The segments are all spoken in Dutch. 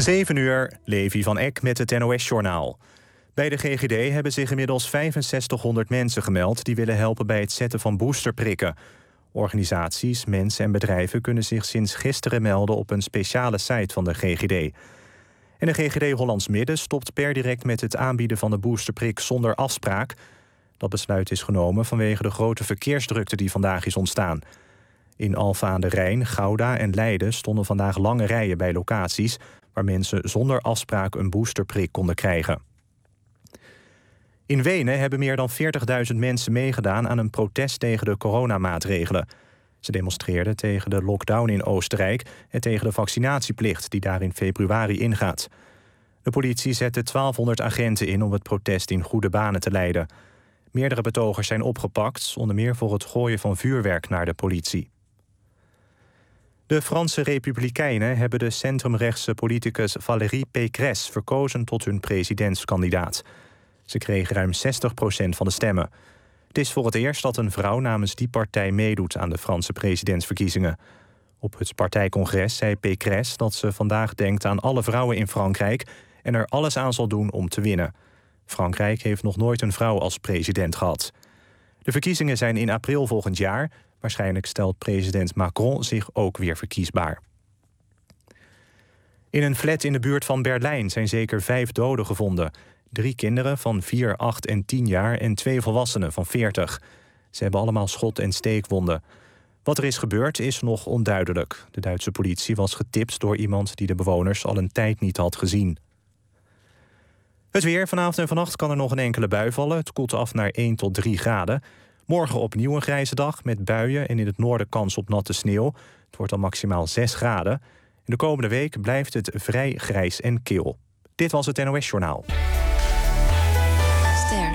7:00, Levi van Eck met het NOS-journaal. Bij de GGD hebben zich inmiddels 6500 mensen gemeld die willen helpen bij het zetten van boosterprikken. Organisaties, mensen en bedrijven kunnen zich sinds gisteren melden op een speciale site van de GGD. En de GGD Hollands Midden stopt per direct met het aanbieden van de boosterprik zonder afspraak. Dat besluit is genomen vanwege de grote verkeersdrukte die vandaag is ontstaan. In Alphen aan de Rijn, Gouda en Leiden stonden vandaag lange rijen bij locaties waar mensen zonder afspraak een boosterprik konden krijgen. In Wenen hebben meer dan 40.000 mensen meegedaan aan een protest tegen de coronamaatregelen. Ze demonstreerden tegen de lockdown in Oostenrijk en tegen de vaccinatieplicht die daar in februari ingaat. De politie zette 1200 agenten in om het protest in goede banen te leiden. Meerdere betogers zijn opgepakt, onder meer voor het gooien van vuurwerk naar de politie. De Franse Republikeinen hebben de centrumrechtse politicus Valérie Pécresse verkozen tot hun presidentskandidaat. Ze kreeg ruim 60% van de stemmen. Het is voor het eerst dat een vrouw namens die partij meedoet aan de Franse presidentsverkiezingen. Op het partijcongres zei Pécresse dat ze vandaag denkt aan alle vrouwen in Frankrijk en er alles aan zal doen om te winnen. Frankrijk heeft nog nooit een vrouw als president gehad. De verkiezingen zijn in april volgend jaar. Waarschijnlijk stelt president Macron zich ook weer verkiesbaar. In een flat in de buurt van Berlijn zijn zeker 5 doden gevonden. 3 kinderen van 4, 8 en 10 jaar en 2 volwassenen van 40. Ze hebben allemaal schot- en steekwonden. Wat er is gebeurd is nog onduidelijk. De Duitse politie was getipt door iemand die de bewoners al een tijd niet had gezien. Het weer. Vanavond en vannacht kan er nog een enkele bui vallen. Het koelt af naar 1 tot 3 graden. Morgen opnieuw een grijze dag met buien en in het noorden kans op natte sneeuw. Het wordt dan maximaal 6 graden. In de komende week blijft het vrij grijs en kil. Dit was het NOS-journaal. Ster.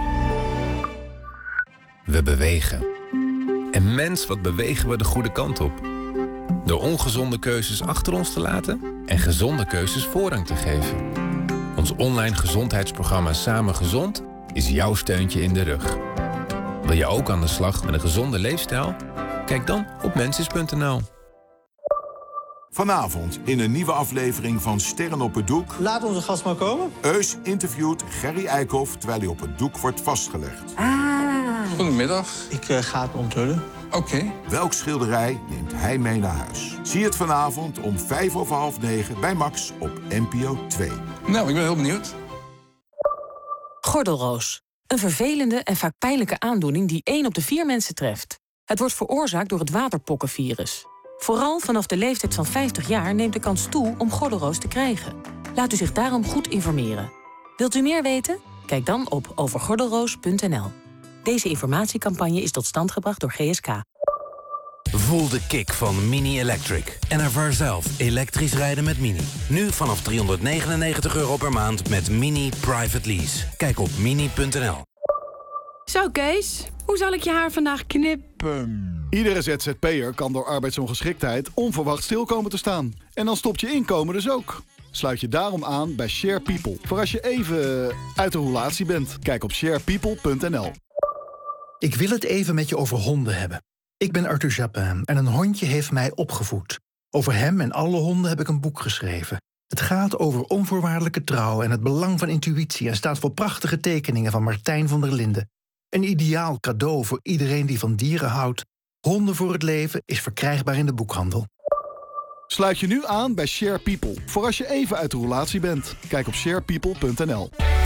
We bewegen. En mens, wat bewegen we de goede kant op? Door ongezonde keuzes achter ons te laten en gezonde keuzes voorrang te geven. Ons online gezondheidsprogramma Samen Gezond is jouw steuntje in de rug. Wil je ook aan de slag met een gezonde leefstijl? Kijk dan op mensis.nl. Vanavond in een nieuwe aflevering van Sterren op het Doek. Laat onze gast maar komen. Eus interviewt Gerry Eikhoff terwijl hij op het doek wordt vastgelegd. Goedemiddag. Ik ga het onthullen. Oké. Welk schilderij neemt hij mee naar huis? Zie het vanavond om 9:05 bij Max op NPO 2. Nou, ik ben heel benieuwd. Gordelroos. Een vervelende en vaak pijnlijke aandoening die 1 op de 4 mensen treft. Het wordt veroorzaakt door het waterpokkenvirus. Vooral vanaf de leeftijd van 50 jaar neemt de kans toe om gordelroos te krijgen. Laat u zich daarom goed informeren. Wilt u meer weten? Kijk dan op overgordelroos.nl. Deze informatiecampagne is tot stand gebracht door GSK. Voel de kick van Mini Electric en ervaar zelf elektrisch rijden met Mini. Nu vanaf €399 per maand met Mini Private Lease. Kijk op mini.nl. Zo Kees, hoe zal ik je haar vandaag knippen? Iedere ZZP'er kan door arbeidsongeschiktheid onverwacht stil komen te staan. En dan stopt je inkomen dus ook. Sluit je daarom aan bij Share People. Voor als je even uit de roulatie bent. Kijk op sharepeople.nl. Ik wil het even met je over honden hebben. Ik ben Arthur Japin en een hondje heeft mij opgevoed. Over hem en alle honden heb ik een boek geschreven. Het gaat over onvoorwaardelijke trouw en het belang van intuïtie en staat voor prachtige tekeningen van Martijn van der Linden. Een ideaal cadeau voor iedereen die van dieren houdt. Honden voor het leven is verkrijgbaar in de boekhandel. Sluit je nu aan bij Share People. Voor als je even uit de roulatie bent. Kijk op sharepeople.nl.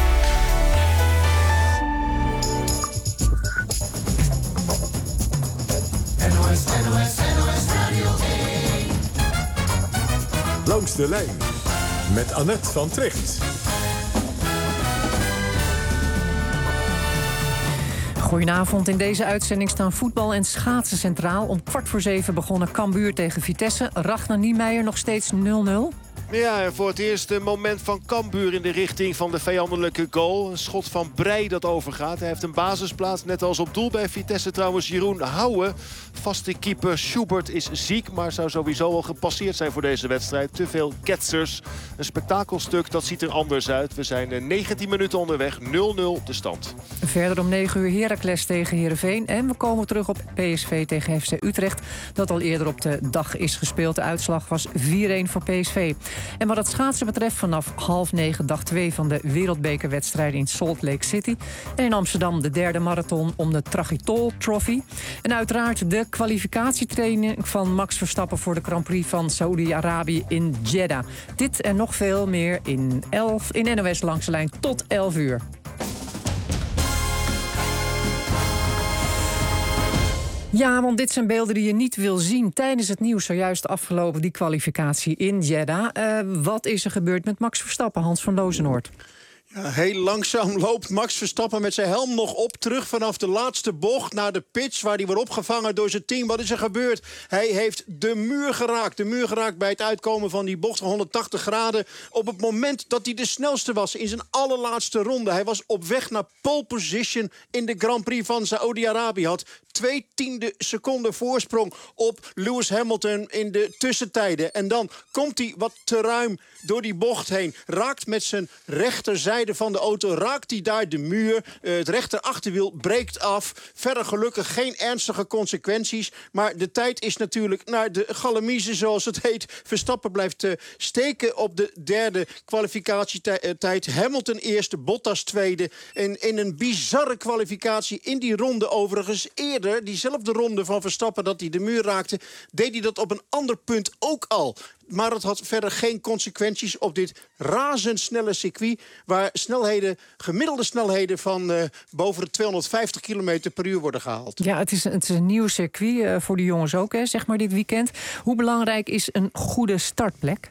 NOS Radio 1. Langs de lijn met Annette van Tricht. Goedenavond. In deze uitzending staan voetbal en schaatsen centraal. Om 6:15 begonnen Cambuur tegen Vitesse. Ragnar Niemeyer nog steeds 0-0. Ja, en voor het eerst een moment van Cambuur in de richting van de vijandelijke goal. Een schot van Breij dat overgaat. Hij heeft een basisplaats, net als op doel bij Vitesse trouwens. Jeroen Houwe, vaste keeper. Schubert is ziek, maar zou sowieso al gepasseerd zijn voor deze wedstrijd. Te veel ketsers. Een spektakelstuk, dat ziet er anders uit. We zijn 19 minuten onderweg, 0-0 de stand. Verder om 9 uur Heracles tegen Heerenveen. En we komen terug op PSV tegen FC Utrecht, dat al eerder op de dag is gespeeld. De uitslag was 4-1 voor PSV. En wat het schaatsen betreft, vanaf 8:30 dag 2 van de wereldbekerwedstrijden in Salt Lake City. En in Amsterdam de derde marathon om de Tragitol Trophy. En uiteraard de kwalificatietraining van Max Verstappen voor de Grand Prix van Saoedi-Arabië in Jeddah. Dit en nog veel meer in NOS Langs de Lijn tot 11 uur. Ja, want dit zijn beelden die je niet wil zien tijdens het nieuws zojuist afgelopen, die kwalificatie in Jeddah. Wat is er gebeurd met Max Verstappen, Hans van Lozenoord? Ja, heel langzaam loopt Max Verstappen met zijn helm nog op, terug vanaf de laatste bocht naar de pitch, waar hij wordt opgevangen door zijn team. Wat is er gebeurd? Hij heeft de muur geraakt bij het uitkomen van die bocht van 180 graden. Op het moment dat hij de snelste was in zijn allerlaatste ronde. Hij was op weg naar pole position in de Grand Prix van Saoedi-Arabië. Had 0,2 seconden voorsprong op Lewis Hamilton in de tussentijden. En dan komt hij wat te ruim door die bocht heen. Raakt met zijn rechterzijde van de auto, raakt hij daar de muur. Het rechterachterwiel breekt af. Verder gelukkig geen ernstige consequenties. Maar de tijd is natuurlijk naar de galamiezen, zoals het heet. Verstappen blijft steken op de derde kwalificatietijd. Hamilton eerste, Bottas tweede. En in een bizarre kwalificatie in die ronde overigens eerder, diezelfde ronde van Verstappen dat hij de muur raakte, deed hij dat op een ander punt ook al. Maar het had verder geen consequenties op dit razendsnelle circuit, waar gemiddelde snelheden van boven de 250 km per uur worden gehaald. Ja, het is een nieuw circuit voor de jongens ook, hè, zeg maar, dit weekend. Hoe belangrijk is een goede startplek?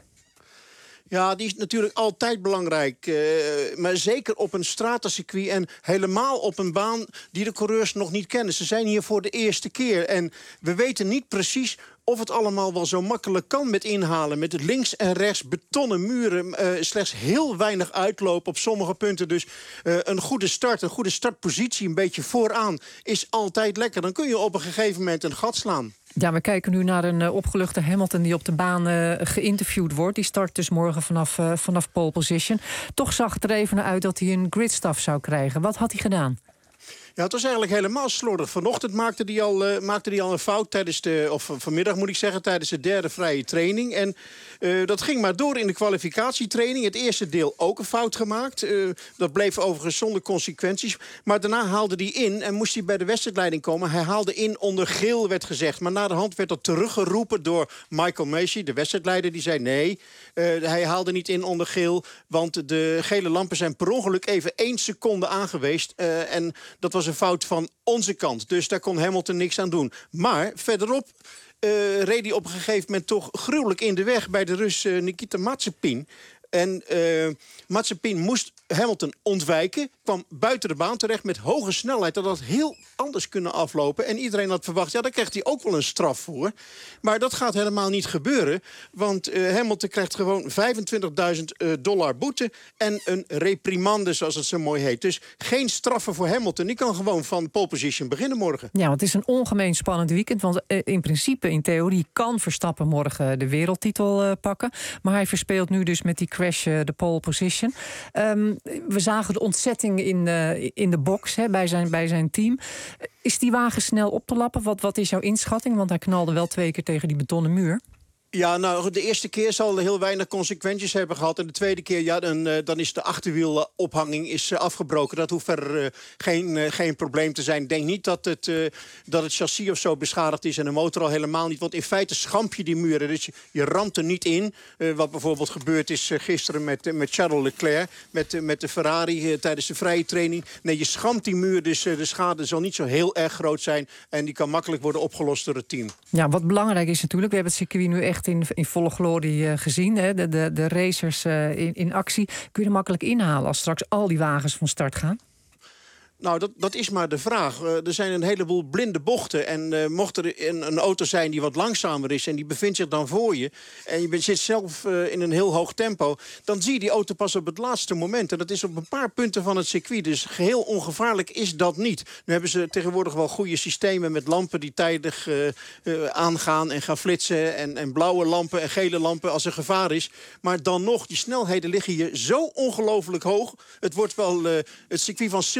Ja, die is natuurlijk altijd belangrijk. Maar zeker op een stratencircuit en helemaal op een baan die de coureurs nog niet kennen. Ze zijn hier voor de eerste keer en we weten niet precies of het allemaal wel zo makkelijk kan met inhalen. Met links en rechts betonnen muren. Slechts heel weinig uitloop op sommige punten. Dus een goede start, een goede startpositie, een beetje vooraan, is altijd lekker. Dan kun je op een gegeven moment een gat slaan. Ja, we kijken nu naar een opgeluchte Hamilton die op de baan geïnterviewd wordt. Die start dus morgen vanaf pole position. Toch zag het er even naar uit dat hij een gridstaf zou krijgen. Wat had hij gedaan? Ja, het was eigenlijk helemaal slordig. Vanochtend maakte hij al een fout vanmiddag moet ik zeggen, tijdens de derde vrije training. En dat ging maar door in de kwalificatietraining. Het eerste deel ook een fout gemaakt. Dat bleef overigens zonder consequenties. Maar daarna haalde hij in en moest hij bij de wedstrijdleiding komen. Hij haalde in onder geel, werd gezegd. Maar na de hand werd dat teruggeroepen door Michael Masi, de wedstrijdleider. Die zei nee, hij haalde niet in onder geel, want de gele lampen zijn per ongeluk even 1 seconde aangeweest. En dat was een fout van onze kant. Dus daar kon Hamilton niks aan doen. Maar verderop reed hij op een gegeven moment toch gruwelijk in de weg bij de Rus Nikita Mazepin. En Mazepin moest Hamilton ontwijken. Kwam buiten de baan terecht met hoge snelheid. Dat had heel anders kunnen aflopen. En iedereen had verwacht, ja, daar krijgt hij ook wel een straf voor. Maar dat gaat helemaal niet gebeuren. Want Hamilton krijgt gewoon $25.000 boete. En een reprimande, zoals het zo mooi heet. Dus geen straffen voor Hamilton. Die kan gewoon van pole position beginnen morgen. Ja, want het is een ongemeen spannend weekend. Want in principe, in theorie, kan Verstappen morgen de wereldtitel pakken. Maar hij verspeelt nu dus met die crash de pole position. We zagen de ontzetting in de box bij zijn team. Is die wagen snel op te lappen? Wat is jouw inschatting? Want hij knalde wel 2 keer tegen die betonnen muur. Ja, nou, de eerste keer zal er heel weinig consequenties hebben gehad. En de tweede keer, ja, dan is de achterwielophanging afgebroken. Dat hoeft verder geen probleem te zijn. Ik denk niet dat het chassis of zo beschadigd is en de motor al helemaal niet. Want in feite schamp je die muren. Dus je ramt er niet in. Wat bijvoorbeeld gebeurd is gisteren met Charles Leclerc. Met de Ferrari tijdens de vrije training. Nee, je schampt die muur, dus de schade zal niet zo heel erg groot zijn. En die kan makkelijk worden opgelost door het team. Ja, wat belangrijk is natuurlijk, we hebben het circuit nu echt in volle glorie gezien. Hè? De racers in actie. Kun je er makkelijk inhalen als straks al die wagens van start gaan? Nou, dat is maar de vraag. Er zijn een heleboel blinde bochten. En mocht er een auto zijn die wat langzamer is en die bevindt zich dan voor je, en je zit zelf in een heel hoog tempo, dan zie je die auto pas op het laatste moment. En dat is op een paar punten van het circuit. Dus geheel ongevaarlijk is dat niet. Nu hebben ze tegenwoordig wel goede systemen met lampen die tijdig aangaan en gaan flitsen. En blauwe lampen en gele lampen als er gevaar is. Maar dan nog, die snelheden liggen hier zo ongelooflijk hoog. Het wordt wel het circuit van Silverstone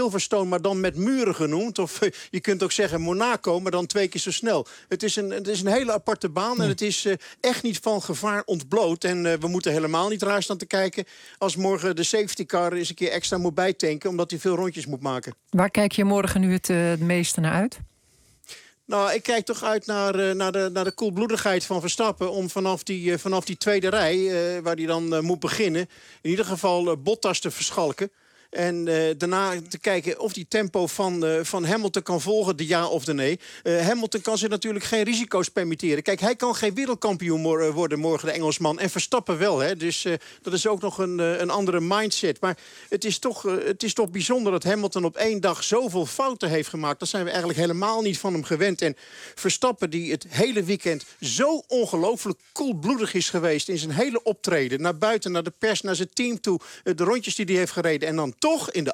maar dan met muren genoemd. Of je kunt ook zeggen Monaco, maar dan 2 keer zo snel. Het is een hele aparte baan en het is echt niet van gevaar ontbloot. En we moeten helemaal niet raar staan te kijken als morgen de safety car eens een keer extra moet bijtanken, omdat hij veel rondjes moet maken. Waar kijk je morgen nu het meeste naar uit? Nou, ik kijk toch uit naar de koelbloedigheid van Verstappen, om vanaf die tweede rij, waar hij dan moet beginnen, in ieder geval Bottas te verschalken. En daarna te kijken of die tempo van Hamilton kan volgen, de ja of de nee. Hamilton kan zich natuurlijk geen risico's permitteren. Kijk, hij kan geen wereldkampioen worden morgen, de Engelsman. En Verstappen wel, hè. Dus dat is ook nog een andere mindset. Maar het is toch bijzonder dat Hamilton op 1 dag zoveel fouten heeft gemaakt. Dat zijn we eigenlijk helemaal niet van hem gewend. En Verstappen, die het hele weekend zo ongelooflijk koelbloedig is geweest in zijn hele optreden. Naar buiten, naar de pers, naar zijn team toe. De rondjes die hij heeft gereden. En dan toch in de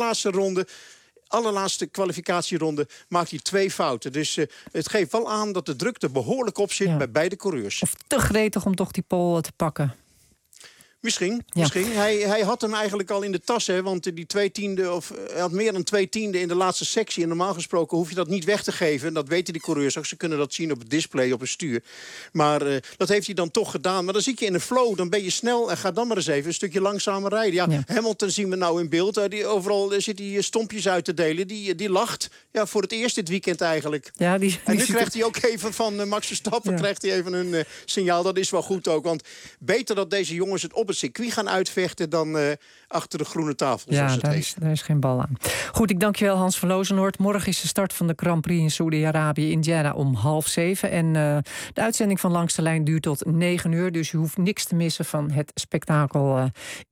allerlaatste kwalificatieronde maakt hij 2 fouten. Dus het geeft wel aan dat de druk er behoorlijk op zit bij beide coureurs. Of te gretig om toch die pole te pakken. Misschien. Hij had hem eigenlijk al in de tas, hè, want die 2 tiende, of hij had meer dan 2 tienden in de laatste sectie. En normaal gesproken hoef je dat niet weg te geven. Dat weten die coureurs ook. Ze kunnen dat zien op het display, op het stuur. Maar dat heeft hij dan toch gedaan. Maar dan zit je in een flow, dan ben je snel en ga dan maar eens even een stukje langzamer rijden. Ja. Hamilton zien we nou in beeld. Overal zit hij stompjes uit te delen. Die lacht voor het eerst dit weekend eigenlijk. Ja, en nu krijgt hij ook even van Max Verstappen krijgt hij even een signaal. Dat is wel goed ook. Want beter dat deze jongens het op het circuit gaan uitvechten dan achter de groene tafel. Ja, daar is geen bal aan. Goed, ik dank je wel, Hans van Lozenoord. Morgen is de start van de Grand Prix in Saoedi-Arabië in Jeddah om 6:30. En de uitzending van Langs de Lijn duurt tot 9 uur. Dus je hoeft niks te missen van het spektakel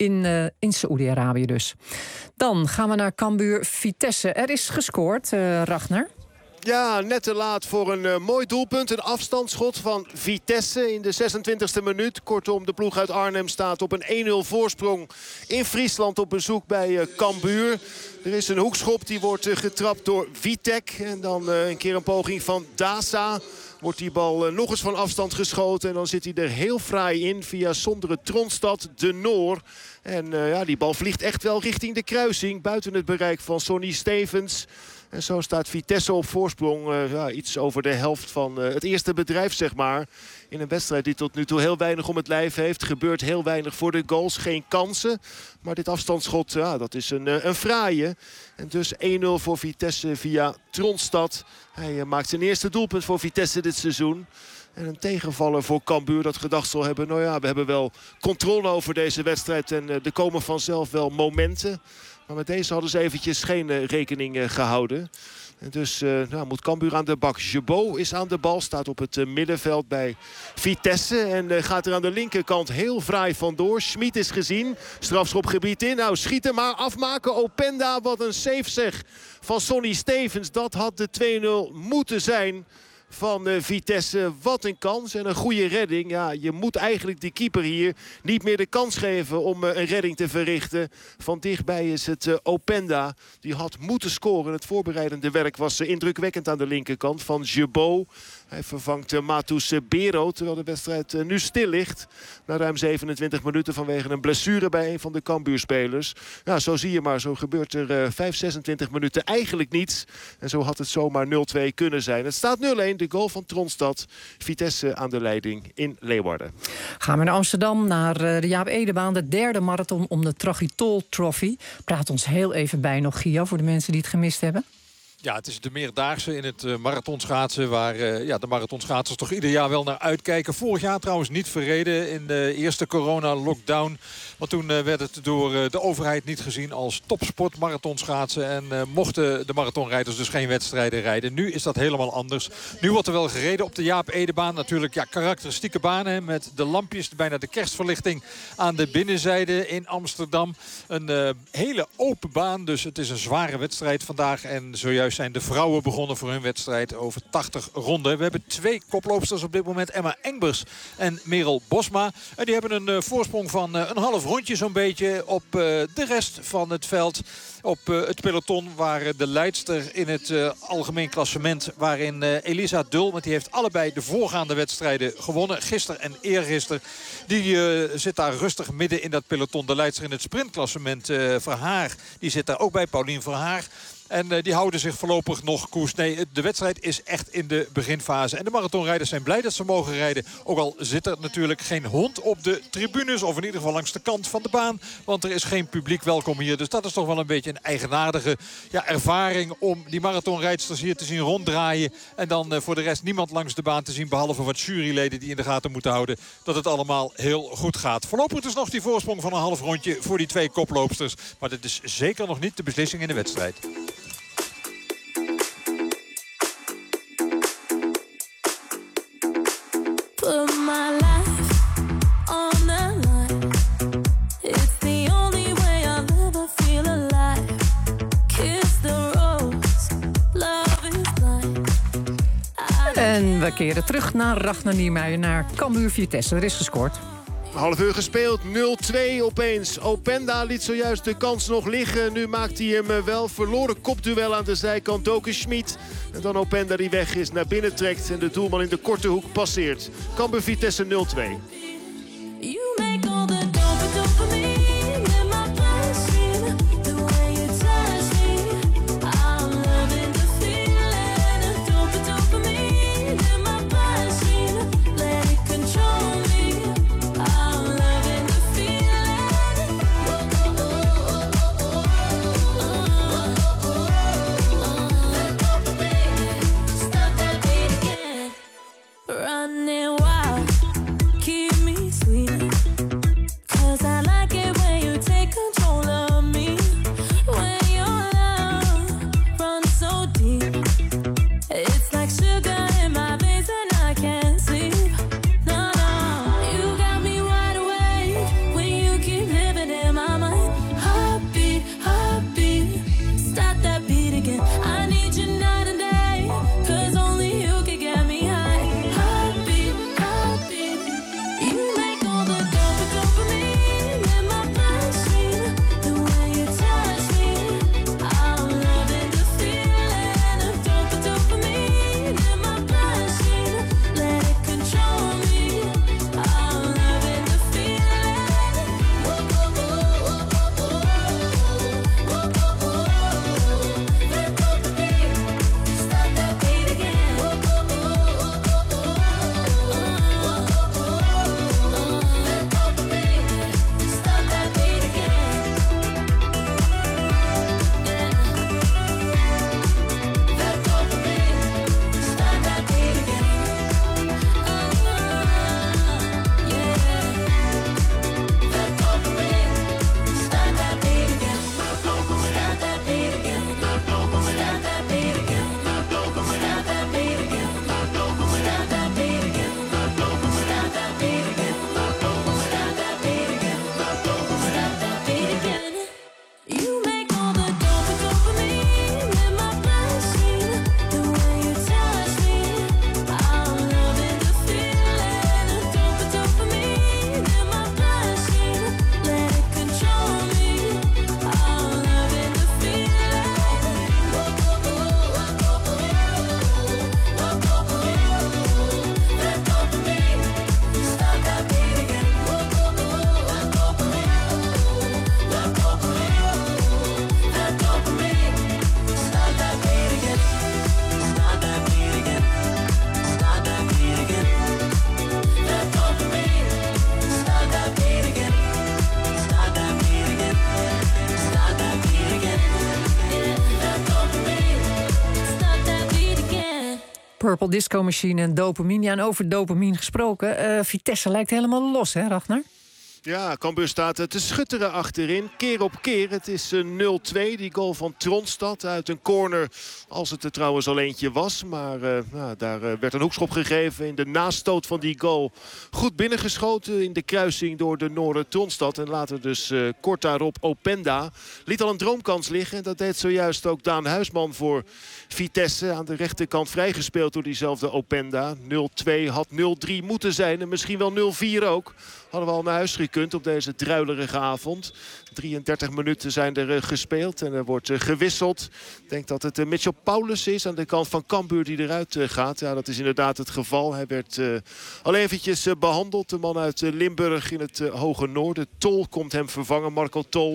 in Saoedi-Arabië dus. Dan gaan we naar Cambuur Vitesse. Er is gescoord, Ragnar. Ja, net te laat voor een mooi doelpunt. Een afstandsschot van Vitesse in de 26e minuut. Kortom, de ploeg uit Arnhem staat op een 1-0 voorsprong in Friesland op bezoek bij Cambuur. Er is een hoekschop, die wordt getrapt door Vitek. En dan een keer een poging van Daza. Wordt die bal nog eens van afstand geschoten. En dan zit hij er heel fraai in via Sondre Tronstad, de Noor. En die bal vliegt echt wel richting de kruising. Buiten het bereik van Sonny Stevens. En zo staat Vitesse op voorsprong. Iets over de helft van het eerste bedrijf, zeg maar. In een wedstrijd die tot nu toe heel weinig om het lijf heeft. Gebeurt heel weinig voor de goals. Geen kansen. Maar dit afstandsschot, dat is een fraaie. En dus 1-0 voor Vitesse via Tronstad. Hij maakt zijn eerste doelpunt voor Vitesse dit seizoen. En een tegenvaller voor Cambuur dat gedacht zal hebben. We hebben wel controle over deze wedstrijd. En er komen vanzelf wel momenten. Maar met deze hadden ze eventjes geen rekening gehouden. En dus moet Cambuur aan de bak. Jebot is aan de bal, staat op het middenveld bij Vitesse. En gaat er aan de linkerkant heel fraai vandoor. Schmid is gezien, strafschopgebied in. Nou, schieten maar, afmaken. Openda, wat een save zeg van Sonny Stevens. Dat had de 2-0 moeten zijn van Vitesse. Wat een kans en een goede redding. Ja, je moet eigenlijk die keeper hier niet meer de kans geven om een redding te verrichten. Van dichtbij is het Openda. Die had moeten scoren. Het voorbereidende werk was indrukwekkend aan de linkerkant van Jebot. Hij vervangt Matus Bero, terwijl de wedstrijd nu stil ligt. Na ruim 27 minuten vanwege een blessure bij een van de Cambuurspelers. Ja, zo zie je maar. Zo gebeurt er 26 minuten eigenlijk niets. En zo had het zomaar 0-2 kunnen zijn. Het staat 0-1, de goal van Tronstad. Vitesse aan de leiding in Leeuwarden. Gaan we naar Amsterdam, naar de Jaap Edebaan. De derde marathon om de Tragitol Trophy. Praat ons heel even bij nog, Gio, voor de mensen die het gemist hebben. Ja, het is de meerdaagse in het marathonschaatsen waar de marathonschaatsers toch ieder jaar wel naar uitkijken. Vorig jaar trouwens niet verreden in de eerste corona-lockdown. Want toen werd het door de overheid niet gezien als topsport marathonschaatsen. En mochten de marathonrijders dus geen wedstrijden rijden. Nu is dat helemaal anders. Nu wordt er wel gereden op de Jaap Edebaan. Natuurlijk karakteristieke banen met de lampjes, bijna de kerstverlichting aan de binnenzijde in Amsterdam. Een hele open baan, dus het is een zware wedstrijd vandaag. En zojuist zijn de vrouwen begonnen voor hun wedstrijd over 80 ronden. We hebben 2 koploopsters op dit moment. Emma Engbers en Merel Bosma. En die hebben een voorsprong van een half rondje zo'n beetje op de rest van het veld. Op het peloton waar de leidster in het algemeen klassement, waarin Elisa Dul, want die heeft allebei de voorgaande wedstrijden gewonnen. Gisteren en eergisteren. Die zit daar rustig midden in dat peloton. De leidster in het sprintklassement, Verhaar, die zit daar ook bij. Paulien Verhaar. En die houden zich voorlopig nog koers. Nee, de wedstrijd is echt in de beginfase. En de marathonrijders zijn blij dat ze mogen rijden. Ook al zit er natuurlijk geen hond op de tribunes. Of in ieder geval langs de kant van de baan. Want er is geen publiek welkom hier. Dus dat is toch wel een beetje een eigenaardige ervaring om die marathonrijdsters hier te zien ronddraaien. En dan voor de rest niemand langs de baan te zien. Behalve wat juryleden die in de gaten moeten houden dat het allemaal heel goed gaat. Voorlopig dus nog die voorsprong van een half rondje voor die twee koploopsters. Maar dit is zeker nog niet de beslissing in de wedstrijd. Put my life on the line. It's the only way I'll ever feel alive. Kiss the rose, love is blind. En we keren terug naar Ragnar Niemeyer, naar Cambuur Vitesse. Er is gescoord. Half uur gespeeld, 0-2 opeens. Openda liet zojuist de kans nog liggen. Nu maakt hij hem wel. Verloren kopduel aan de zijkant. Doken Schmid. En dan Openda die weg is, naar binnen trekt. En de doelman in de korte hoek passeert. Cambuur Vitesse 0-2. Running wild, keep me sweet. 'Cause I like it when you take control of me. When your love runs so deep, it's like sugar in my veins and I can't sleep. No, no, you got me wide awake when you keep living in my mind. Heartbeat, heartbeat, stop that beat again. I need you night and day, 'cause only you can get me high. Purple Disco Machine en dopamine. Ja, en over dopamine gesproken. Vitesse lijkt helemaal los, hè, Ragnar? Ja, Cambuur staat te schutteren achterin. Keer op keer. Het is 0-2. Die goal van Tronstad uit een corner. Als het er trouwens al eentje was. Maar daar werd een hoekschop gegeven in de nastoot van die goal. Goed binnengeschoten in de kruising door de Noorden Tronstad. En later dus kort daarop Openda. Liet al een droomkans liggen. En dat deed zojuist ook Daan Huisman voor Vitesse. Aan de rechterkant vrijgespeeld door diezelfde Openda. 0-2 had 0-3 moeten zijn. En misschien wel 0-4 ook. Hadden we al naar huis gekund op deze druilerige avond. 33 minuten zijn er gespeeld en er wordt gewisseld. Ik denk dat het Mitchell Paulus is aan de kant van Cambuur die eruit gaat. Ja, dat is inderdaad het geval. Hij werd al eventjes behandeld. De man uit Limburg in het hoge noorden. Tol komt hem vervangen. Marco Tol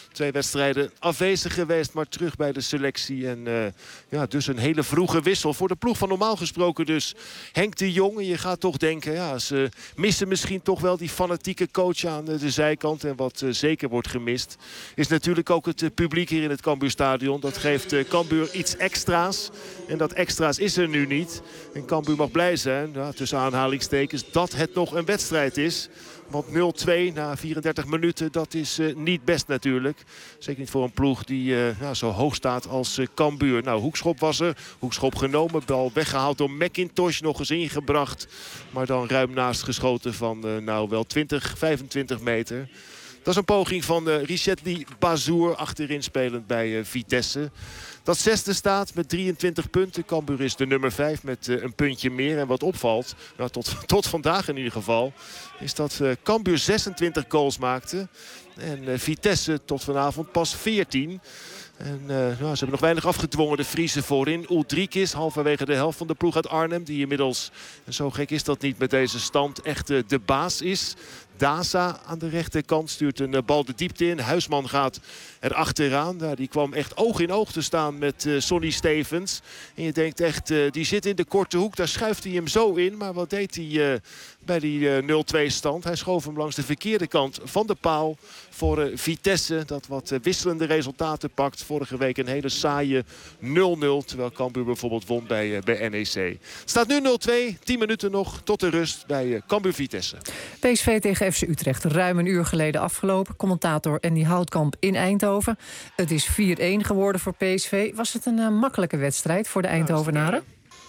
2 wedstrijden afwezig geweest, maar terug bij de selectie. En dus een hele vroege wissel voor de ploeg van normaal gesproken dus Henk de Jong. En je gaat toch denken, ze missen misschien toch wel die fanatieke coach aan de zijkant. En wat zeker wordt gemist is natuurlijk ook het publiek hier in het Cambuurstadion. Dat geeft Cambuur iets extra's. En dat extra's is er nu niet. En Cambuur mag blij zijn, tussen aanhalingstekens, dat het nog een wedstrijd is. Want 0-2 na 34 minuten, dat is niet best natuurlijk. Zeker niet voor een ploeg die zo hoog staat als Cambuur. Nou, hoekschop was er. Hoekschop genomen. Bal weggehaald door McIntosh. Nog eens ingebracht. Maar dan ruim naast geschoten van wel 20, 25 meter. Dat is een poging van Richetli Bazour. Achterin spelend bij Vitesse. Dat 6e staat met 23 punten. Cambuur is de nummer 5 met een puntje meer. En wat opvalt, tot vandaag in ieder geval, is dat Cambuur 26 goals maakte. En Vitesse tot vanavond pas 14. En ze hebben nog weinig afgedwongen, de Friese voorin. Uldrikis, halverwege de helft van de ploeg uit Arnhem. Die inmiddels, en zo gek is dat niet met deze stand, echt de baas is. Daza aan de rechterkant stuurt een bal de diepte in. Huisman gaat er achteraan. Die kwam echt oog in oog te staan met Sonny Stevens. En je denkt echt, die zit in de korte hoek. Daar schuift hij hem zo in. Maar wat deed hij bij die 0-2 stand? Hij schoof hem langs de verkeerde kant van de paal voor Vitesse. Dat wat wisselende resultaten pakt. Vorige week een hele saaie 0-0. Terwijl Cambuur bijvoorbeeld won bij NEC. Het staat nu 0-2. 10 minuten nog tot de rust bij Cambuur Vitesse. PSV tegen FC Utrecht, ruim een uur geleden afgelopen. Commentator Andy Houtkamp in Eindhoven. Het is 4-1 geworden voor PSV. Was het een makkelijke wedstrijd voor de Eindhovenaren?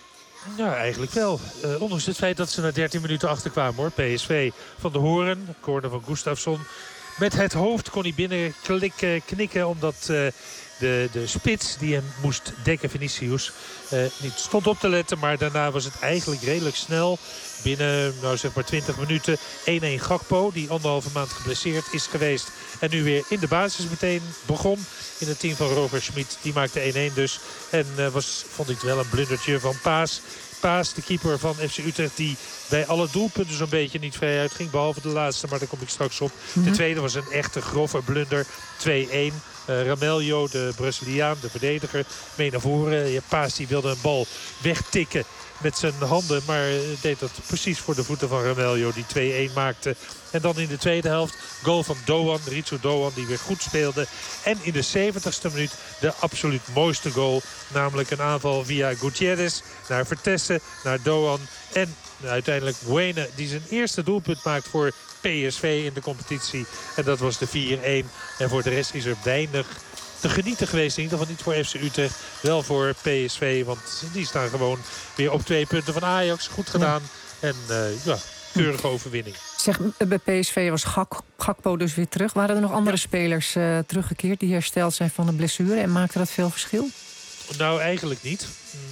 Ja, eigenlijk wel. Ondanks het feit dat ze na 13 minuten achterkwamen, hoor. PSV van de Horen, corner van Gustafsson. Met het hoofd kon hij binnen knikken, omdat de spits die hem moest dekken, Vinicius, niet stond op te letten. Maar daarna was het eigenlijk redelijk snel. Binnen zeg maar 20 minuten 1-1 Gakpo, die 1,5 maand geblesseerd is geweest. En nu weer in de basis meteen begon in het team van Roger Schmid. Die maakte 1-1 dus. En vond ik wel een blundertje van Paas. Paas, de keeper van FC Utrecht, die bij alle doelpunten zo'n beetje niet vrij uitging. Behalve de laatste, maar daar kom ik straks op. De tweede was een echte grove blunder. 2-1. Rameljo, de Braziliaan, de verdediger, mee naar voren. Paas die wilde een bal wegtikken met zijn handen, maar deed dat precies voor de voeten van Rameljo, die 2-1 maakte. En dan in de tweede helft goal van Doan, Ritsu Doan, die weer goed speelde. En in de 70ste minuut de absoluut mooiste goal. Namelijk een aanval via Gutierrez naar Vertessen, naar Doan. En uiteindelijk Buena, die zijn eerste doelpunt maakt voor PSV in de competitie. En dat was de 4-1. En voor de rest is er weinig te genieten geweest. In ieder geval niet voor FC Utrecht. Wel voor PSV. Want die staan gewoon weer op 2 punten van Ajax. Goed gedaan. En keurige overwinning. Zeg, bij PSV was Gakpo dus weer terug. Waren er nog andere spelers teruggekeerd die hersteld zijn van een blessure? En maakte dat veel verschil? Nou, eigenlijk niet.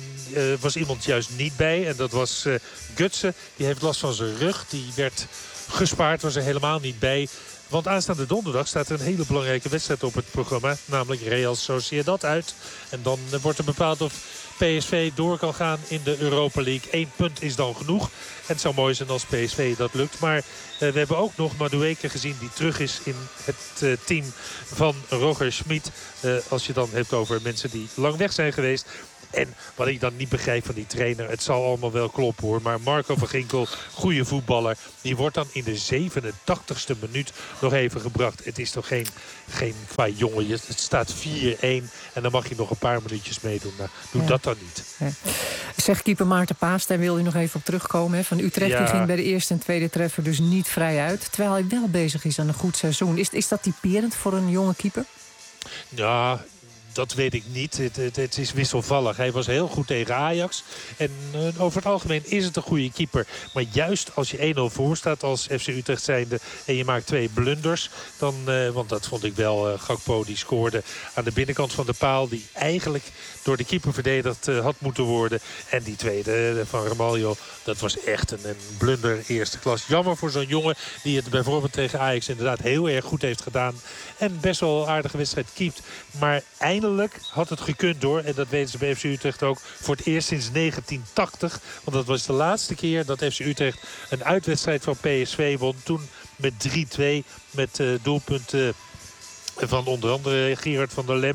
Er was iemand juist niet bij. En dat was Gutsen. Die heeft last van zijn rug. Die werd gespaard. Was er helemaal niet bij. Want aanstaande donderdag staat er een hele belangrijke wedstrijd op het programma. Namelijk Real Sociedad uit. En dan wordt er bepaald of PSV door kan gaan in de Europa League. 1 punt is dan genoeg. En het zou mooi zijn als PSV dat lukt. Maar we hebben ook nog Madueke gezien die terug is in het team van Roger Schmid. Als je dan hebt over mensen die lang weg zijn geweest. En wat ik dan niet begrijp van die trainer, het zal allemaal wel kloppen hoor. Maar Marco van Ginkel, goede voetballer, die wordt dan in de 87ste minuut nog even gebracht. Het is toch geen qua jongen. Het staat 4-1 en dan mag je nog een paar minuutjes meedoen. Nou, doe dat dan niet. Ja. Zeg keeper Maarten Paas, daar wil je nog even op terugkomen. Hè? Van Utrecht die ging bij de eerste en tweede treffer dus niet vrij uit. Terwijl hij wel bezig is aan een goed seizoen. Is dat typerend voor een jonge keeper? Ja, dat weet ik niet. Het is wisselvallig. Hij was heel goed tegen Ajax. En over het algemeen is het een goede keeper. Maar juist als je 1-0 voor staat als FC Utrecht zijnde en je maakt 2 blunders, dan, want dat vond ik wel, Gakpo die scoorde aan de binnenkant van de paal, die eigenlijk door de keeper verdedigd had moeten worden. En die tweede van Ramaljo, dat was echt een blunder eerste klas. Jammer voor zo'n jongen die het bijvoorbeeld tegen Ajax inderdaad heel erg goed heeft gedaan. En best wel een aardige wedstrijd keept. Maar eindelijk had het gekund door. En dat weten ze bij FC Utrecht ook. Voor het eerst sinds 1980. Want dat was de laatste keer dat FC Utrecht een uitwedstrijd van PSV won. Toen met 3-2 met doelpunten van onder andere Gerard van der Lem.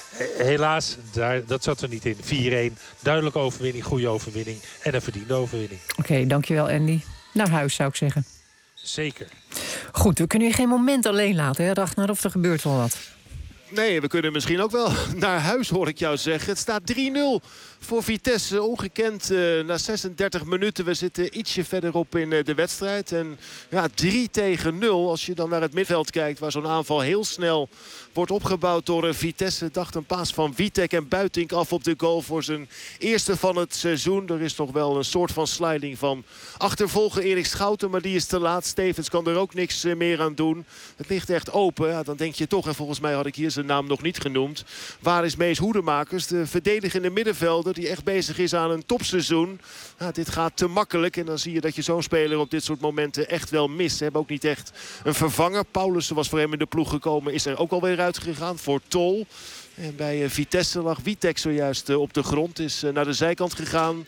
Helaas, dat zat er niet in. 4-1, duidelijke overwinning, goede overwinning en een verdiende overwinning. Oké, dankjewel Andy. Naar huis zou ik zeggen. Zeker. Goed, we kunnen je geen moment alleen laten, hè, Ragnar, of er gebeurt wel wat. Nee, we kunnen misschien ook wel naar huis, hoor ik jou zeggen. Het staat 3-0 voor Vitesse. Ongekend na 36 minuten. We zitten ietsje verderop in de wedstrijd. En ja, 3-0. Als je dan naar het middenveld kijkt, waar zo'n aanval heel snel wordt opgebouwd door Vitesse. Dacht een paas van Witek en Buitink af op de goal voor zijn eerste van het seizoen. Er is nog wel een soort van sliding van achtervolger Erik Schouten. Maar die is te laat. Stevens kan er ook niks meer aan doen. Het ligt echt open. Ja, dan denk je toch, en volgens mij had ik hier zijn naam nog niet genoemd. Waar is Mees Hoedemakers? De verdedigende middenvelder die echt bezig is aan een topseizoen. Ja, dit gaat te makkelijk. En dan zie je dat je zo'n speler op dit soort momenten echt wel mist. Ze hebben ook niet echt een vervanger. Paulussen was voor hem in de ploeg gekomen. Is er ook alweer uitgegaan voor Tol. En bij Vitesse lag Witek zojuist op de grond. Is naar de zijkant gegaan.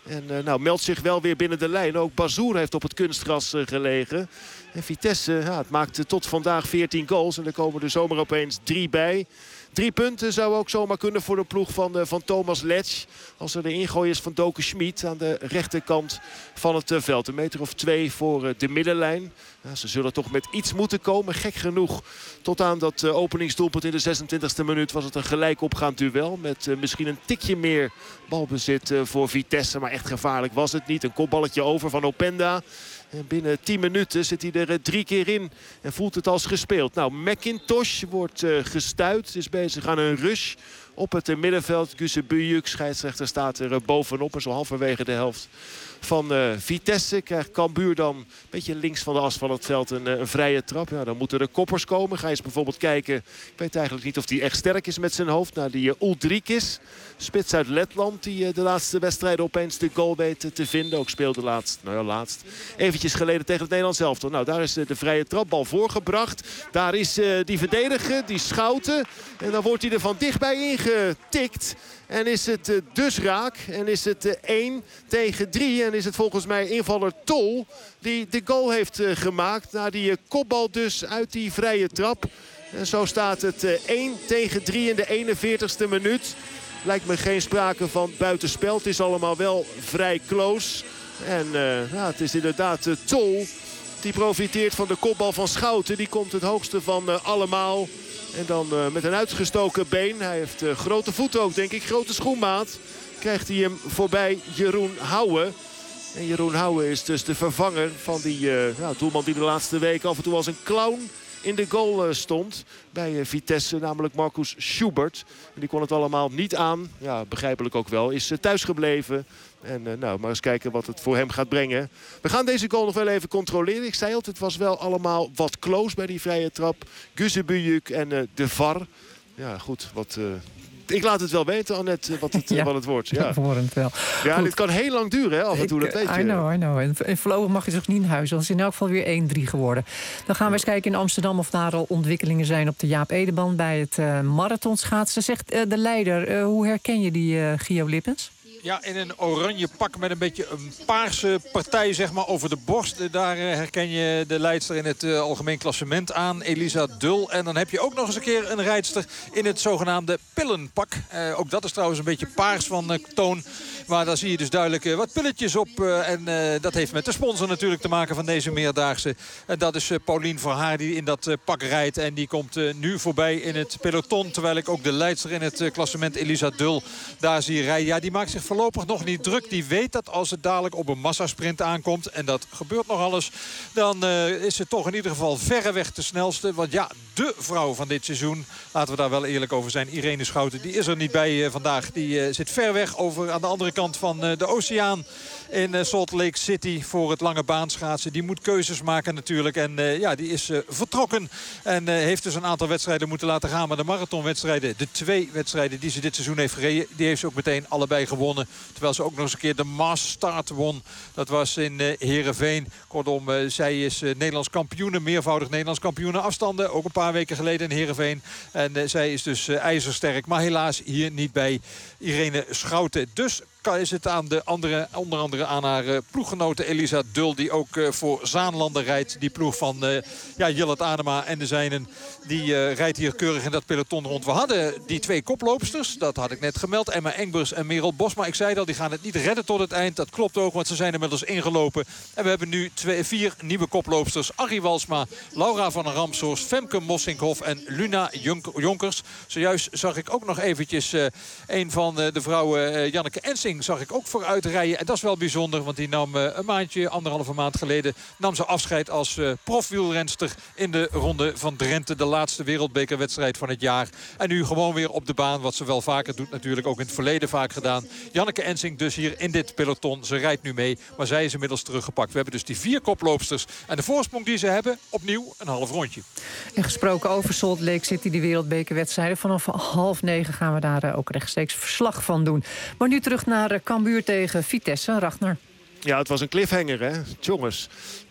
En meldt zich wel weer binnen de lijn. Ook Bazoer heeft op het kunstgras gelegen. En Vitesse, het maakte tot vandaag 14 goals. En er komen er zomaar opeens 3 bij. 3 punten zou ook zomaar kunnen voor de ploeg van Thomas Letch. Als er de ingooi is van Doke Schmid aan de rechterkant van het veld. Een meter of 2 voor de middenlijn. Ja, ze zullen toch met iets moeten komen. Gek genoeg, tot aan dat openingsdoelpunt in de 26e minuut was het een gelijk opgaand duel. Met misschien een tikje meer balbezit voor Vitesse. Maar echt gevaarlijk was het niet. Een kopballetje over van Openda. En binnen 10 minuten zit hij er 3 keer in en voelt het als gespeeld. Nou, McIntosh wordt gestuit. Is bezig aan een rush op het middenveld. Gusebuyuk, scheidsrechter, staat er bovenop. En zo halverwege de helft van Vitesse krijgt Cambuur dan een beetje links van de as van het veld een vrije trap. Ja, dan moeten er koppers komen. Ga eens bijvoorbeeld kijken. Ik weet eigenlijk niet of hij echt sterk is met zijn hoofd. Naar die Uldrikis, spits uit Letland. Die de laatste wedstrijden opeens de goal weet te vinden. Ook speelde laatst eventjes geleden tegen het Nederlands elftal. Nou, daar is de vrije trapbal voorgebracht. Daar is die verdediger, die Schouten. En dan wordt hij er van dichtbij ingetikt. En is het dus raak. En is het 1-3. En is het volgens mij invaller Tol die de goal heeft gemaakt. Na die kopbal dus uit die vrije trap. En zo staat het 1-3 in de 41ste minuut. Lijkt me geen sprake van buitenspel. Het is allemaal wel vrij close. En het is inderdaad Tol. Die profiteert van de kopbal van Schouten. Die komt het hoogste van allemaal. En dan met een uitgestoken been. Hij heeft grote voeten ook, denk ik. Grote schoenmaat. Krijgt hij hem voorbij Jeroen Houwe. En Jeroen Houwe is dus de vervanger van die doelman die de laatste week af en toe als een clown in de goal stond. Bij Vitesse, namelijk Marcus Schubert. En die kon het allemaal niet aan. Ja, begrijpelijk ook wel. Is thuis gebleven. En maar eens kijken wat het voor hem gaat brengen. We gaan deze goal nog wel even controleren. Ik zei al, het was wel allemaal wat close bij die vrije trap. Gusebuyuk en de VAR. Ja, goed. Ik laat het wel weten, Annette, wat het wordt. Ja, verwarrend wel. Ja, Goed. Dit kan heel lang duren, hè, af en toe, dat weet je. I know. En voorlopig mag je dus niet in huis. Dat is in elk geval weer 1-3 geworden. Dan gaan we eens kijken in Amsterdam of daar al ontwikkelingen zijn op de Jaap Edebaan bij het marathonschaatsen. Zegt de leider, hoe herken je die Gio Lippens? Ja, in een oranje pak met een beetje een paarse partij zeg maar, over de borst. Daar herken je de leidster in het algemeen klassement aan, Elisa Dul. En dan heb je ook nog eens een keer een rijdster in het zogenaamde pillenpak. Ook dat is trouwens een beetje paars van toon. Maar daar zie je dus duidelijk wat pilletjes op. En dat heeft met de sponsor natuurlijk te maken van deze meerdaagse. En dat is Paulien Verhaar die in dat pak rijdt. En die komt nu voorbij in het peloton. Terwijl ik ook de leidster in het klassement, Elisa Dul, daar zie rijden. Ja, die maakt zich voorlopig nog niet druk. Die weet dat als het dadelijk op een massasprint aankomt, en dat gebeurt nog alles, dan is het toch in ieder geval verreweg de snelste. Want ja, de vrouw van dit seizoen, laten we daar wel eerlijk over zijn, Irene Schouten, die is er niet bij vandaag. Die zit ver weg over aan de andere kant van de oceaan in Salt Lake City voor het lange baanschaatsen. Die moet keuzes maken natuurlijk. En die is vertrokken. En heeft dus een aantal wedstrijden moeten laten gaan. Maar de marathonwedstrijden, de 2 wedstrijden die ze dit seizoen heeft gereden, die heeft ze ook meteen allebei gewonnen. Terwijl ze ook nog eens een keer de Mass Start won. Dat was in Heerenveen. Kortom, zij is Nederlands kampioene, meervoudig Nederlands kampioene afstanden. Ook een paar weken geleden in Heerenveen. En zij is dus ijzersterk. Maar helaas hier niet bij Irene Schouten. Dus is het aan de andere, onder andere aan haar ploeggenote Elisa Dul, die ook voor Zaanlanden rijdt. Die ploeg van Jillet Adema en de zijnen. Die rijdt hier keurig in dat peloton rond. We hadden die 2 koploopsters, dat had ik net gemeld. Emma Engbers en Merel Bosma. Ik zei al, die gaan het niet redden tot het eind. Dat klopt ook, want ze zijn inmiddels ingelopen. En we hebben nu 4 nieuwe koploopsters. Arrie Walsma, Laura van der Ramshorst, Femke Mossinkhoff en Luna Jonkers. Zojuist zag ik ook nog eventjes een van de vrouwen, Janneke Ensing, zag ik ook vooruit rijden. En dat is wel bijzonder, want die nam een maandje, 1,5 maand geleden, nam ze afscheid als profwielrenster in de Ronde van Drenthe. De laatste wereldbekerwedstrijd van het jaar. En nu gewoon weer op de baan, wat ze wel vaker doet natuurlijk, ook in het verleden vaak gedaan. Janneke Ensing dus hier in dit peloton. Ze rijdt nu mee, maar zij is inmiddels teruggepakt. We hebben dus die 4 koploopsters. En de voorsprong die ze hebben, opnieuw een half rondje. En gesproken over Salt Lake City, die wereldbekerwedstrijden. Vanaf 8:30 gaan we daar ook rechtstreeks verslag van doen. Maar nu terug naar Cambuur tegen Vitesse. Ragnar. Ja, het was een cliffhanger, hè. Jongens,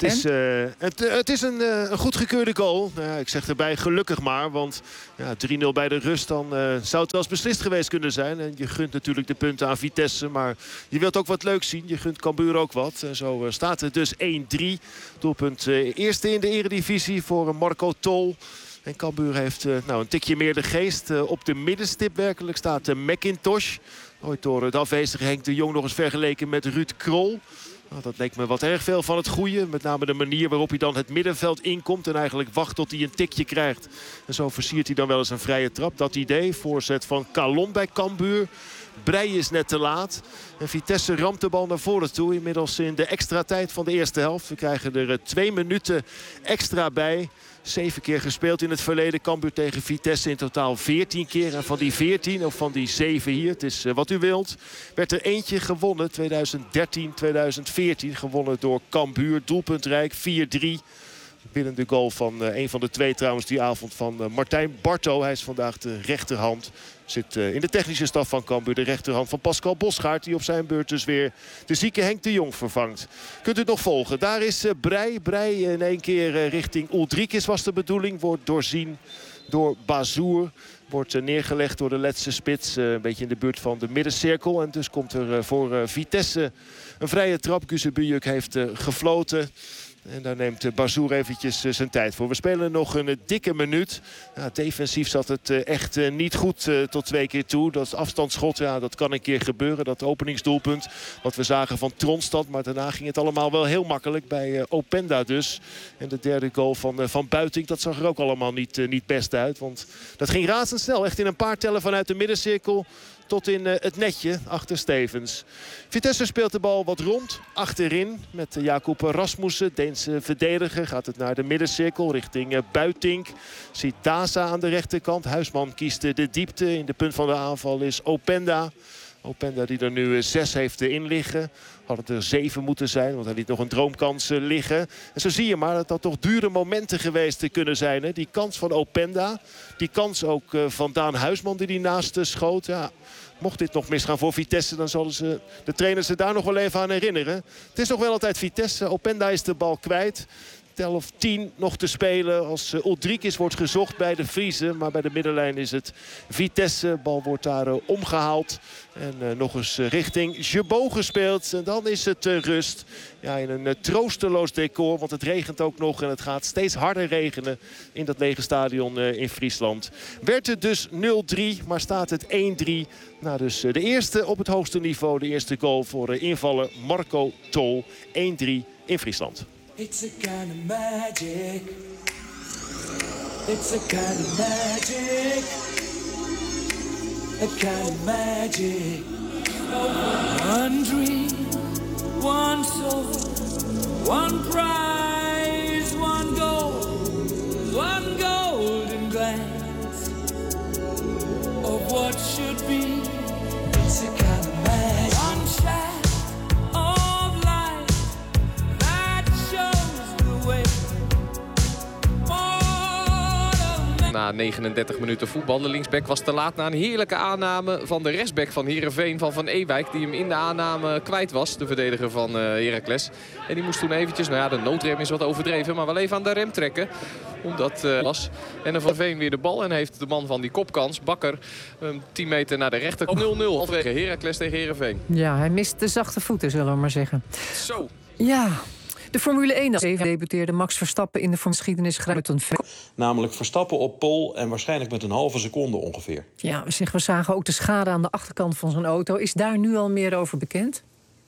het is een goedgekeurde goal. Nou ja, ik zeg erbij gelukkig maar, want 3-0 bij de rust, dan zou het wel eens beslist geweest kunnen zijn. En je gunt natuurlijk de punten aan Vitesse, maar je wilt ook wat leuks zien. Je gunt Cambuur ook wat. En zo staat het dus 1-3. Doelpunt eerste in de eredivisie voor Marco Tol. En Cambuur heeft een tikje meer de geest. Op de middenstip werkelijk staat McIntosh. Ooit door de afwezige Henk de Jong nog eens vergeleken met Ruud Krol. Nou, dat leek me wat erg veel van het goede. Met name de manier waarop hij dan het middenveld inkomt. En eigenlijk wacht tot hij een tikje krijgt. En zo versiert hij dan wel eens een vrije trap. Dat idee. Voorzet van Calon bij Cambuur. Breij is net te laat. En Vitesse ramt de bal naar voren toe. Inmiddels in de extra tijd van de eerste helft. We krijgen er 2 minuten extra bij. 7 keer gespeeld in het verleden. Cambuur tegen Vitesse in totaal 14 keer. En van die 14, of van die 7 hier, het is wat u wilt, werd er eentje gewonnen. 2013, 2014. Gewonnen door Cambuur. Doelpuntrijk 4-3. Winnende goal van een van de 2 trouwens die avond van Martijn Barto. Hij is vandaag de rechterhand. Zit in de technische staf van Cambuur. De rechterhand van Pascal Bosgaard. Die op zijn beurt dus weer de zieke Henk de Jong vervangt. Kunt u het nog volgen. Daar is Breij. Breij in één keer richting Uldrikis was de bedoeling. Wordt doorzien door Bazoer. Wordt neergelegd door de Letse spits. Een beetje in de buurt van de middencirkel. En dus komt er voor Vitesse een vrije trap. Guzebujuk heeft gefloten. En daar neemt Bazoer eventjes zijn tijd voor. We spelen nog een dikke minuut. Ja, defensief zat het echt niet goed tot 2 keer toe. Dat afstandsschot, dat kan een keer gebeuren. Dat openingsdoelpunt wat we zagen van Tronstad. Maar daarna ging het allemaal wel heel makkelijk bij Openda dus. En de derde goal van Buiting, dat zag er ook allemaal niet best uit. Want dat ging razendsnel. Echt in een paar tellen vanuit de middencirkel tot in het netje achter Stevens. Vitesse speelt de bal wat rond. Achterin met Jacob Rasmussen. Deense verdediger. Gaat het naar de middencirkel richting Buitink. Ziet Daza aan de rechterkant. Huisman kiest de diepte. In de punt van de aanval is Openda. Openda die er nu 6 heeft in liggen. Had het er 7 moeten zijn, want hij liet nog een droomkans liggen. En zo zie je maar dat dat toch dure momenten geweest kunnen zijn. Hè? Die kans van Openda. Die kans ook van Daan Huisman die naast schoot. Ja, mocht dit nog misgaan voor Vitesse, dan zullen de trainers ze daar nog wel even aan herinneren. Het is nog wel altijd Vitesse. Openda is de bal kwijt. Tel of 10 nog te spelen als Uldrikis wordt gezocht bij de Friese. Maar bij de middenlijn is het Vitesse. Bal wordt daar omgehaald. En nog eens richting Jebot gespeeld. En dan is het rust. Ja, in een troosteloos decor. Want het regent ook nog. En het gaat steeds harder regenen in dat lege stadion in Friesland. Werd het dus 0-3. Maar staat het 1-3. Nou, dus de eerste op het hoogste niveau. De eerste goal voor invaller Marco Tol. 1-3 in Friesland. It's a kind of magic. It's a kind of magic. A kind of magic. One dream, one soul, one prize, one goal, one golden glance of what should be. It's a kind of magic. One shot. Na 39 minuten voetbal. De linksback was te laat na een heerlijke aanname van de rechtsback van Heerenveen, van Van Ewijk. Die hem in de aanname kwijt was, de verdediger van Heracles. En die moest toen eventjes, de noodrem is wat overdreven, maar wel even aan de rem trekken. Omdat was. En dan Van Veen weer de bal en heeft de man van die kopkans, Bakker, 10 meter naar de rechter. 0-0 halverwege Heracles tegen Heerenveen. Ja, hij mist de zachte voeten, zullen we maar zeggen. Zo. Ja, de Formule 1. Even debuteerde Max Verstappen in de geschiedenis. Namelijk Verstappen op pole en waarschijnlijk met een halve seconde ongeveer. Ja, we zagen ook de schade aan de achterkant van zijn auto. Is daar nu al meer over bekend?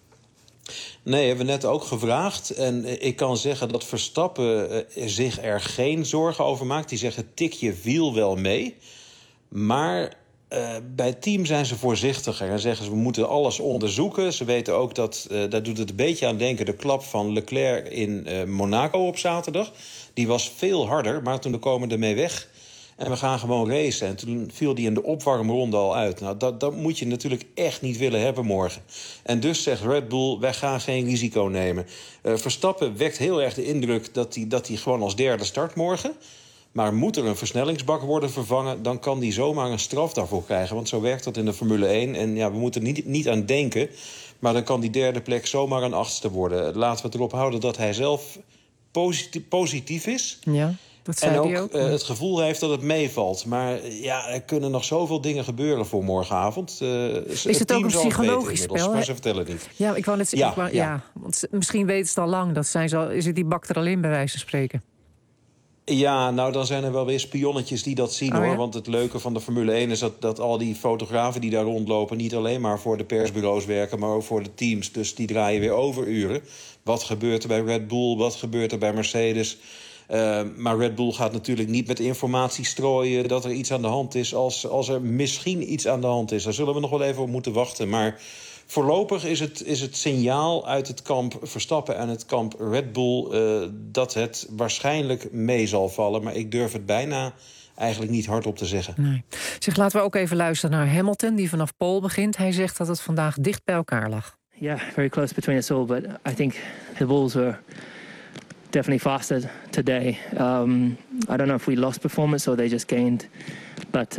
Nee, hebben we net ook gevraagd. En ik kan zeggen dat Verstappen zich er geen zorgen over maakt. Die zegt het tikje viel wel mee. Maar bij het team zijn ze voorzichtiger. En zeggen ze, we moeten alles onderzoeken. Ze weten ook dat, daar doet het een beetje aan denken, de klap van Leclerc in Monaco op zaterdag. Die was veel harder, maar toen komen we ermee weg. En we gaan gewoon racen. En toen viel die in de opwarmronde al uit. Nou, dat moet je natuurlijk echt niet willen hebben morgen. En dus zegt Red Bull, wij gaan geen risico nemen. Verstappen wekt heel erg de indruk dat hij gewoon als derde start morgen. Maar moet er een versnellingsbak worden vervangen, dan kan hij zomaar een straf daarvoor krijgen. Want zo werkt dat in de Formule 1. En ja, we moeten niet aan denken. Maar dan kan die derde plek zomaar een 8e worden. Laten we het erop houden dat hij zelf positief is. Ja. Dat zei en hij ook het gevoel heeft dat het meevalt. Maar ja, er kunnen nog zoveel dingen gebeuren voor morgenavond. Is het ook een psychologisch spel? Maar ze vertellen het niet. Ja, ik wou net zeggen. Ja, want misschien weten ze het al lang. Is het die bak er al in, bij wijze van spreken? Ja, nou dan zijn er wel weer spionnetjes die dat zien, hoor. Ja? Want het leuke van de Formule 1 is dat al die fotografen die daar rondlopen niet alleen maar voor de persbureaus werken, maar ook voor de teams. Dus die draaien weer overuren. Wat gebeurt er bij Red Bull? Wat gebeurt er bij Mercedes? Maar Red Bull gaat natuurlijk niet met informatie strooien dat er iets aan de hand is als er misschien iets aan de hand is. Daar zullen we nog wel even op moeten wachten. Maar voorlopig is het signaal uit het kamp Verstappen en het kamp Red Bull dat het waarschijnlijk mee zal vallen. Maar ik durf het bijna eigenlijk niet hardop te zeggen. Nee. Zeg, laten we ook even luisteren naar Hamilton, die vanaf pole begint. Hij zegt dat het vandaag dicht bij elkaar lag. Yeah, very close between us all, but I think the bulls were definitely faster today. I don't know if we lost performance or they just gained, but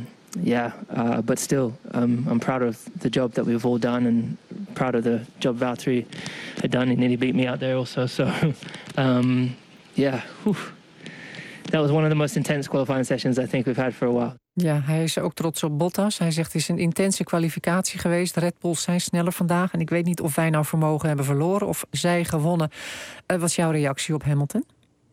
but still, I'm proud of the job that we've all done and proud of the job Valtteri had done. He nearly beat me out there also. So, that was one of the most intense qualifying sessions I think we've had for a while. Ja, hij is ook trots op Bottas. Hij zegt het is een intense kwalificatie geweest. De Red Bulls zijn sneller vandaag. En ik weet niet of wij nou vermogen hebben verloren of zij gewonnen. Wat is jouw reactie op Hamilton?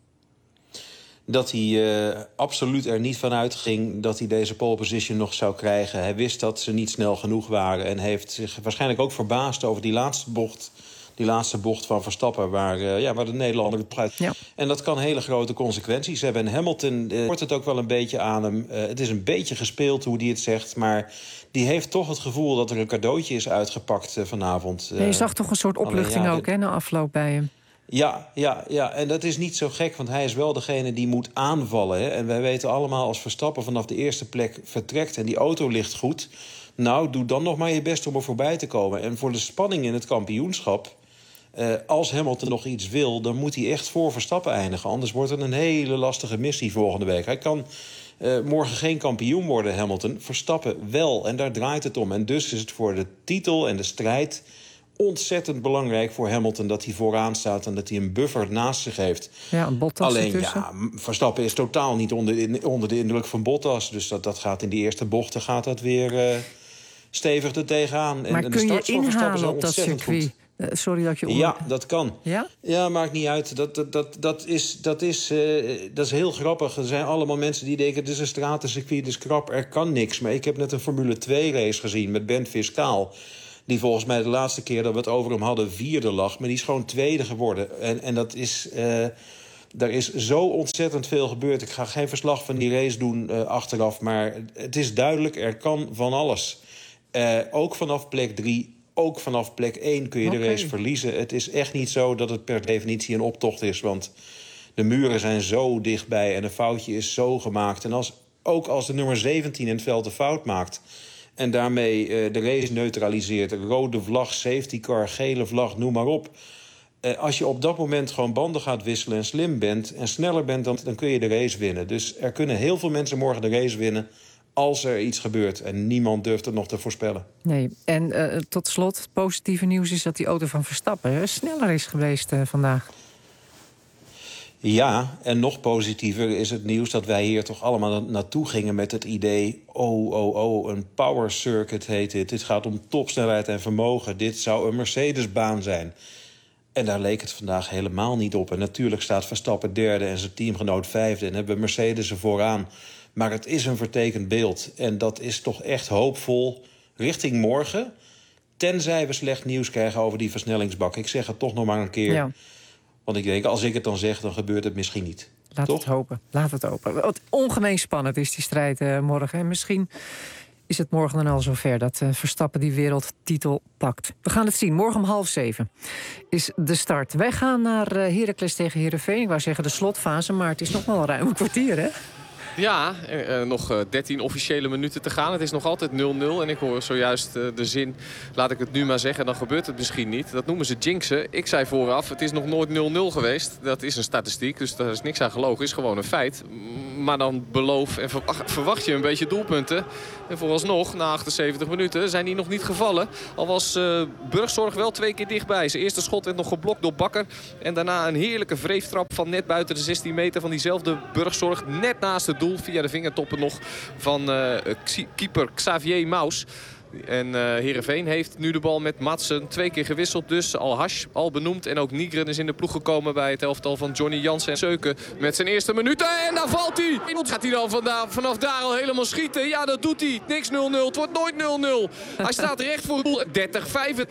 Dat hij absoluut er niet van uitging dat hij deze pole position nog zou krijgen. Hij wist dat ze niet snel genoeg waren en heeft zich waarschijnlijk ook verbaasd over die laatste bocht van Verstappen, waar de Nederlander het uit. Ja. En dat kan hele grote consequenties hebben. En Hamilton hoort het ook wel een beetje aan hem. Het is een beetje gespeeld hoe hij het zegt, maar die heeft toch het gevoel dat er een cadeautje is uitgepakt vanavond. Je zag toch een soort opluchting ook, na afloop bij hem? Ja, en dat is niet zo gek, want hij is wel degene die moet aanvallen. Hè? En wij weten allemaal, als Verstappen vanaf de eerste plek vertrekt en die auto ligt goed, nou, doe dan nog maar je best om er voorbij te komen. En voor de spanning in het kampioenschap, als Hamilton nog iets wil, dan moet hij echt voor Verstappen eindigen. Anders wordt het een hele lastige missie volgende week. Hij kan morgen geen kampioen worden, Hamilton. Verstappen wel, en daar draait het om. En dus is het voor de titel en de strijd ontzettend belangrijk voor Hamilton dat hij vooraan staat en dat hij een buffer naast zich heeft. Ja, een Bottas alleen, ertussen. Verstappen is totaal niet onder de indruk van Bottas. Dus dat gaat in die eerste bochten gaat dat weer stevig er tegenaan. Maar en kun de je inhalen op dat circuit? Goed. Sorry dat je Ja, dat kan. Ja? Ja, maakt niet uit. Dat is heel grappig. Er zijn allemaal mensen die denken, het is een stratencircuit, het is krap, er kan niks. Maar ik heb net een Formule 2 race gezien met Ben Fiscaal, die volgens mij de laatste keer dat we het over hem hadden 4e lag. Maar die is gewoon 2e geworden. En dat is daar is zo ontzettend veel gebeurd. Ik ga geen verslag van die race doen achteraf. Maar het is duidelijk, er kan van alles. Ook vanaf plek 3, ook vanaf plek 1 kun je de race verliezen. Het is echt niet zo dat het per definitie een optocht is. Want de muren zijn zo dichtbij en een foutje is zo gemaakt. En ook als de nummer 17 in het veld een fout maakt en daarmee de race neutraliseert, rode vlag, safety car, gele vlag, noem maar op, Als je op dat moment gewoon banden gaat wisselen en slim bent en sneller bent, dan kun je de race winnen. Dus er kunnen heel veel mensen morgen de race winnen als er iets gebeurt. En niemand durft het nog te voorspellen. Nee, en tot slot, het positieve nieuws is dat die auto van Verstappen sneller is geweest vandaag. Ja, en nog positiever is het nieuws dat wij hier toch allemaal naartoe gingen met het idee... een power circuit heet dit. Dit gaat om topsnelheid en vermogen. Dit zou een Mercedes-baan zijn. En daar leek het vandaag helemaal niet op. En natuurlijk staat Verstappen derde en zijn teamgenoot vijfde... en hebben Mercedes er vooraan. Maar het is een vertekend beeld. En dat is toch echt hoopvol richting morgen. Tenzij we slecht nieuws krijgen over die versnellingsbak. Ik zeg het toch nog maar een keer... Ja. Want ik denk, als ik het dan zeg, dan gebeurt het misschien niet. Laat het hopen. Laat het hopen. Wat ongemeen spannend is die strijd morgen. En misschien is het morgen dan al zover dat Verstappen die wereldtitel pakt. We gaan het zien. Morgen om 6:30 is de start. Wij gaan naar Heracles tegen Heerenveen. Ik wou zeggen de slotfase, maar het is nog wel ruim een kwartier, hè? Ja, nog 13 officiële minuten te gaan. Het is nog altijd 0-0. En ik hoor zojuist de zin, laat ik het nu maar zeggen, dan gebeurt het misschien niet. Dat noemen ze jinxen. Ik zei vooraf, het is nog nooit 0-0 geweest. Dat is een statistiek, dus daar is niks aan gelogen. Is gewoon een feit. Maar dan beloof en verwacht je een beetje doelpunten. En vooralsnog, na 78 minuten, zijn die nog niet gevallen. Al was Burgzorg wel 2 keer dichtbij. Zijn eerste schot werd nog geblokt door Bakker. En daarna een heerlijke wreeftrap van net buiten de 16 meter van diezelfde Burgzorg. Net naast het doel. Via de vingertoppen nog van keeper Xavier Maus. En Heerenveen heeft nu de bal met Madsen 2 keer gewisseld. Dus Al-Hash al benoemd. En ook Nygren is in de ploeg gekomen bij het elftal van Johnny Jansen. En Seuken met zijn eerste minuten. En daar valt hij. Gaat hij dan vanaf daar al helemaal schieten? Ja, dat doet hij. Niks 0-0. Het wordt nooit 0-0. Hij staat recht voor het doel. 30-25.